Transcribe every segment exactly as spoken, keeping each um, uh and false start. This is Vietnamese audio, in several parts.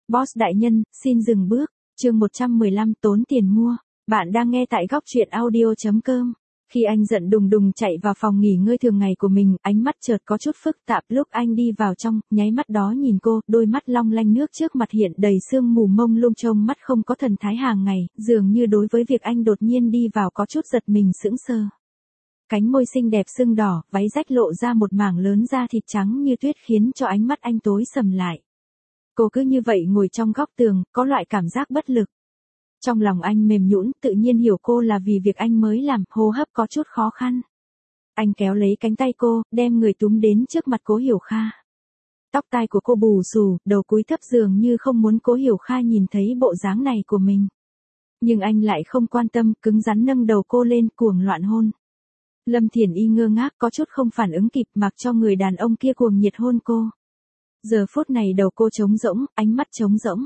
Boss đại nhân, xin dừng bước. Chương một trăm mười lăm tốn tiền mua. Bạn đang nghe tại góc truyện audio chấm com. Khi anh giận đùng đùng chạy vào phòng nghỉ ngơi thường ngày của mình, ánh mắt chợt có chút phức tạp lúc anh đi vào trong, nháy mắt đó nhìn cô, đôi mắt long lanh nước trước mặt hiện đầy sương mù mông lung trông mắt không có thần thái hàng ngày, dường như đối với việc anh đột nhiên đi vào có chút giật mình sững sờ. Cánh môi xinh đẹp sưng đỏ, váy rách lộ ra một mảng lớn da thịt trắng như tuyết khiến cho ánh mắt anh tối sầm lại. Cô cứ như vậy ngồi trong góc tường, có loại cảm giác bất lực. Trong lòng anh mềm nhũn, tự nhiên hiểu cô là vì việc anh mới làm, hô hấp có chút khó khăn. Anh kéo lấy cánh tay cô, đem người túm đến trước mặt Cố Hiểu Kha. Tóc tai của cô bù xù, đầu cúi thấp dường như không muốn Cố Hiểu Kha nhìn thấy bộ dáng này của mình. Nhưng anh lại không quan tâm, cứng rắn nâng đầu cô lên, cuồng loạn hôn. Lâm Thiển Y ngơ ngác có chút không phản ứng kịp, mặc cho người đàn ông kia cuồng nhiệt hôn cô. Giờ phút này đầu cô trống rỗng, ánh mắt trống rỗng.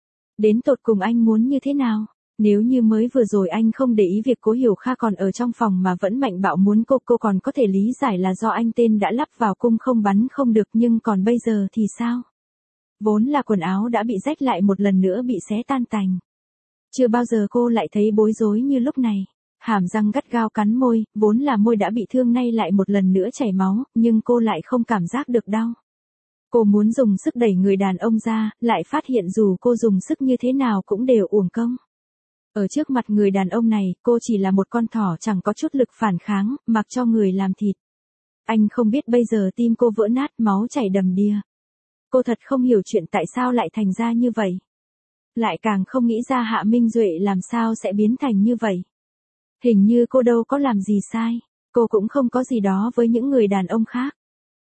Đến tột cùng anh muốn như thế nào? Nếu như mới vừa rồi anh không để ý việc Cố Hiểu Kha còn ở trong phòng mà vẫn mạnh bạo muốn cô, cô còn có thể lý giải là do anh tên đã lắp vào cung không bắn không được, nhưng còn bây giờ thì sao? Vốn là quần áo đã bị rách lại một lần nữa bị xé tan tành. Chưa bao giờ cô lại thấy bối rối như lúc này. Hàm răng gắt gao cắn môi, vốn là môi đã bị thương nay lại một lần nữa chảy máu, nhưng cô lại không cảm giác được đau. Cô muốn dùng sức đẩy người đàn ông ra, lại phát hiện dù cô dùng sức như thế nào cũng đều uổng công. Ở trước mặt người đàn ông này, cô chỉ là một con thỏ chẳng có chút lực phản kháng, mặc cho người làm thịt. Anh không biết bây giờ tim cô vỡ nát, máu chảy đầm đìa. Cô thật không hiểu chuyện tại sao lại thành ra như vậy. Lại càng không nghĩ ra Hạ Minh Duệ làm sao sẽ biến thành như vậy. Hình như cô đâu có làm gì sai, cô cũng không có gì đó với những người đàn ông khác.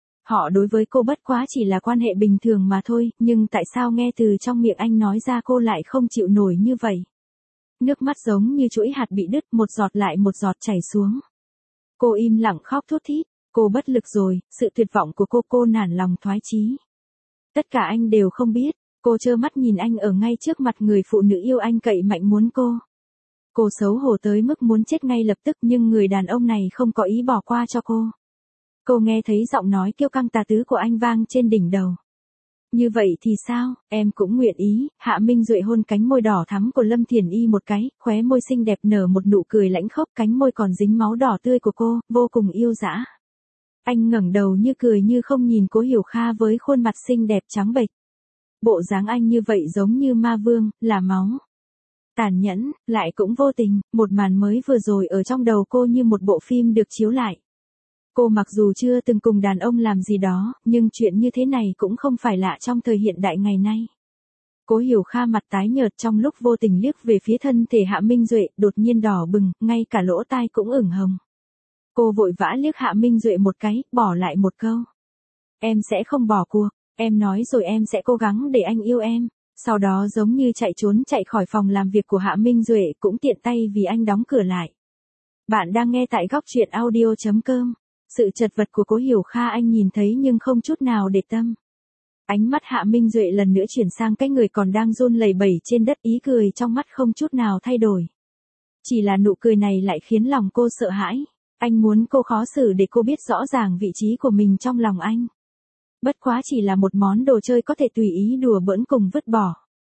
Họ đối với cô bất quá chỉ là quan hệ bình thường mà thôi, nhưng tại sao nghe từ trong miệng anh nói ra cô lại không chịu nổi như vậy? Nước mắt giống như chuỗi hạt bị đứt, một giọt lại một giọt chảy xuống. Cô im lặng khóc thút thít, cô bất lực rồi, sự tuyệt vọng của cô cô nản lòng thoái chí. Tất cả anh đều không biết, cô trơ mắt nhìn anh ở ngay trước mặt người phụ nữ yêu anh cậy mạnh muốn cô. Cô xấu hổ tới mức muốn chết ngay lập tức, nhưng người đàn ông này không có ý bỏ qua cho cô. Cô nghe thấy giọng nói kiêu căng tà tứ của anh vang trên đỉnh đầu. Như vậy thì sao, em cũng nguyện ý. Hạ Minh Duệ hôn cánh môi đỏ thắm của Lâm Thiển Y một cái, khóe môi xinh đẹp nở một nụ cười lãnh khốc, cánh môi còn dính máu đỏ tươi của cô, vô cùng yêu dã. Anh ngẩng đầu như cười như không nhìn Cố Hiểu Kha với khuôn mặt xinh đẹp trắng bệch. Bộ dáng anh như vậy giống như ma vương, là máu. Tàn nhẫn, lại cũng vô tình, một màn mới vừa rồi ở trong đầu cô như một bộ phim được chiếu lại. Cô mặc dù chưa từng cùng đàn ông làm gì đó, nhưng chuyện như thế này cũng không phải lạ trong thời hiện đại ngày nay. Cố Hiểu Kha mặt tái nhợt trong lúc vô tình liếc về phía thân thể Hạ Minh Duệ, đột nhiên đỏ bừng, ngay cả lỗ tai cũng ửng hồng. Cô vội vã liếc Hạ Minh Duệ một cái, bỏ lại một câu. Em sẽ không bỏ cuộc, em nói rồi em sẽ cố gắng để anh yêu em. Sau đó giống như chạy trốn chạy khỏi phòng làm việc của Hạ Minh Duệ, cũng tiện tay vì anh đóng cửa lại. Bạn đang nghe tại góc truyện audio chấm com. Sự chật vật của Cố Hiểu Kha anh nhìn thấy nhưng không chút nào để tâm. Ánh mắt Hạ Minh Duệ lần nữa chuyển sang cái người còn đang run lẩy bẩy trên đất, ý cười trong mắt không chút nào thay đổi. Chỉ là nụ cười này lại khiến lòng cô sợ hãi. Anh muốn cô khó xử để cô biết rõ ràng vị trí của mình trong lòng anh. Bất quá chỉ là một món đồ chơi có thể tùy ý đùa bỡn cùng vứt bỏ.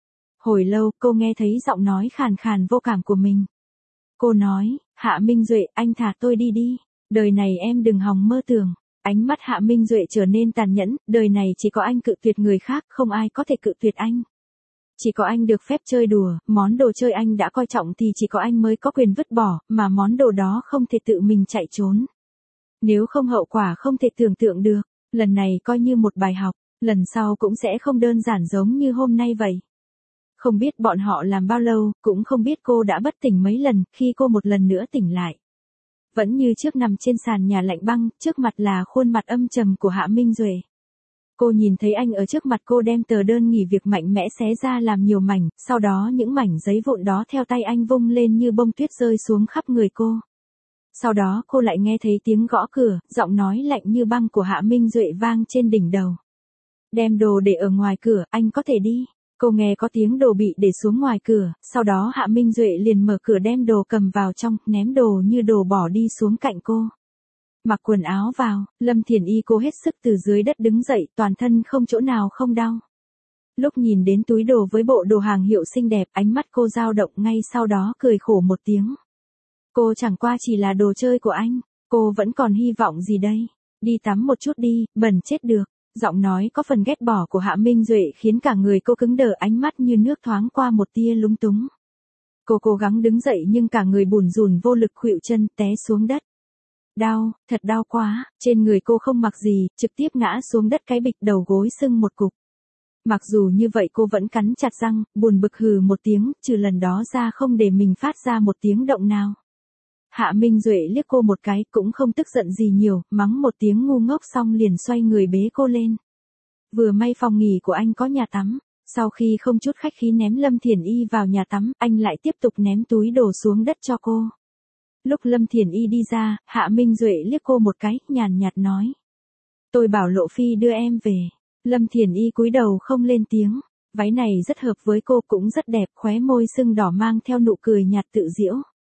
Hồi lâu cô nghe thấy giọng nói khàn khàn vô cảm của mình. Cô nói, Hạ Minh Duệ, anh thả tôi đi đi. Đời này em đừng hòng mơ tưởng. Ánh mắt Hạ Minh Duệ trở nên tàn nhẫn, đời này chỉ có anh cự tuyệt người khác, không ai có thể cự tuyệt anh. Chỉ có anh được phép chơi đùa, món đồ chơi anh đã coi trọng thì chỉ có anh mới có quyền vứt bỏ, mà món đồ đó không thể tự mình chạy trốn. Nếu không hậu quả không thể tưởng tượng được. Lần này coi như một bài học, lần sau cũng sẽ không đơn giản giống như hôm nay vậy. Không biết bọn họ làm bao lâu, cũng không biết cô đã bất tỉnh mấy lần, khi cô một lần nữa tỉnh lại. Vẫn như trước nằm trên sàn nhà lạnh băng, trước mặt là khuôn mặt âm trầm của Hạ Minh Duệ. Cô nhìn thấy anh ở trước mặt cô đem tờ đơn nghỉ việc mạnh mẽ xé ra làm nhiều mảnh, sau đó những mảnh giấy vụn đó theo tay anh vung lên như bông tuyết rơi xuống khắp người cô. Sau đó cô lại nghe thấy tiếng gõ cửa, giọng nói lạnh như băng của Hạ Minh Duệ vang trên đỉnh đầu. Đem đồ để ở ngoài cửa, anh có thể đi. Cô nghe có tiếng đồ bị để xuống ngoài cửa, sau đó Hạ Minh Duệ liền mở cửa đem đồ cầm vào trong, ném đồ như đồ bỏ đi xuống cạnh cô. Mặc quần áo vào, Lâm Thiển Y cố hết sức từ dưới đất đứng dậy, toàn thân không chỗ nào không đau. Lúc nhìn đến túi đồ với bộ đồ hàng hiệu xinh đẹp, ánh mắt cô dao động, ngay sau đó cười khổ một tiếng. Cô chẳng qua chỉ là đồ chơi của anh, cô vẫn còn hy vọng gì đây? Đi tắm một chút đi, bẩn chết được. Giọng nói có phần ghét bỏ của Hạ Minh Duệ khiến cả người cô cứng đờ, ánh mắt như nước thoáng qua một tia lúng túng. Cô cố gắng đứng dậy nhưng cả người bủn rủn vô lực, khuỵu chân té xuống đất. Đau, thật đau quá, trên người cô không mặc gì, trực tiếp ngã xuống đất, cái bịch, đầu gối sưng một cục. Mặc dù như vậy cô vẫn cắn chặt răng, buồn bực hừ một tiếng, trừ lần đó ra không để mình phát ra một tiếng động nào. Hạ Minh Duệ liếc cô một cái, cũng không tức giận gì nhiều, mắng một tiếng ngu ngốc xong liền xoay người bế cô lên. Vừa may phòng nghỉ của anh có nhà tắm, sau khi không chút khách khí ném Lâm Thiển Y vào nhà tắm, anh lại tiếp tục ném túi đồ xuống đất cho cô. Lúc Lâm Thiển Y đi ra, Hạ Minh Duệ liếc cô một cái, nhàn nhạt nói. Tôi bảo Lộ Phi đưa em về. Lâm Thiển Y cúi đầu không lên tiếng, váy này rất hợp với cô, cũng rất đẹp, khóe môi sưng đỏ mang theo nụ cười nhạt tự giễu.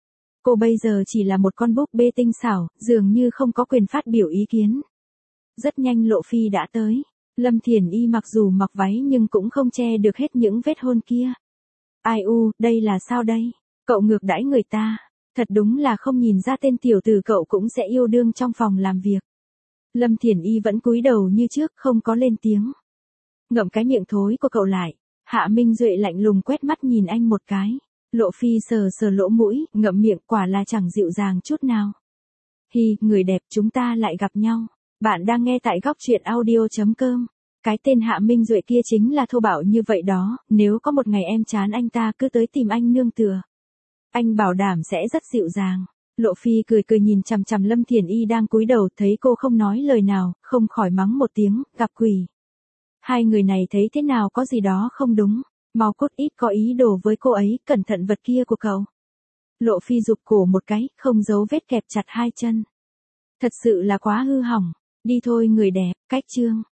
Cô bây giờ chỉ là một con búp bê tinh xảo, dường như không có quyền phát biểu ý kiến. Rất nhanh Lộ Phi đã tới. Lâm Thiển Y mặc dù mặc váy nhưng cũng không che được hết những vết hôn kia. Ai u, đây là sao đây? Cậu ngược đãi người ta. Thật đúng là không nhìn ra tên tiểu tử cậu cũng sẽ yêu đương trong phòng làm việc. Lâm Thiển Y vẫn cúi đầu như trước, không có lên tiếng. Ngậm cái miệng thối của cậu lại. Hạ Minh Duệ lạnh lùng quét mắt nhìn anh một cái. Lộ Phi sờ sờ lỗ mũi, ngậm miệng, quả là chẳng dịu dàng chút nào. Hi, người đẹp, chúng ta lại gặp nhau. Bạn đang nghe tại góc truyện audio chấm com. Cái tên Hạ Minh Duệ kia chính là thô bạo như vậy đó, nếu có một ngày em chán anh ta cứ tới tìm anh nương tựa. Anh bảo đảm sẽ rất dịu dàng. Lộ Phi cười cười nhìn chằm chằm Lâm Thiển Y đang cúi đầu, thấy cô không nói lời nào, không khỏi mắng một tiếng, gặp quỷ. Hai người này thấy thế nào có gì đó không đúng, mau cút, ít có ý đồ với cô ấy, cẩn thận vật kia của cậu. Lộ Phi giục cổ một cái, không giấu vết kẹp chặt hai chân. Thật sự là quá hư hỏng, đi thôi người đẹp, cách chương.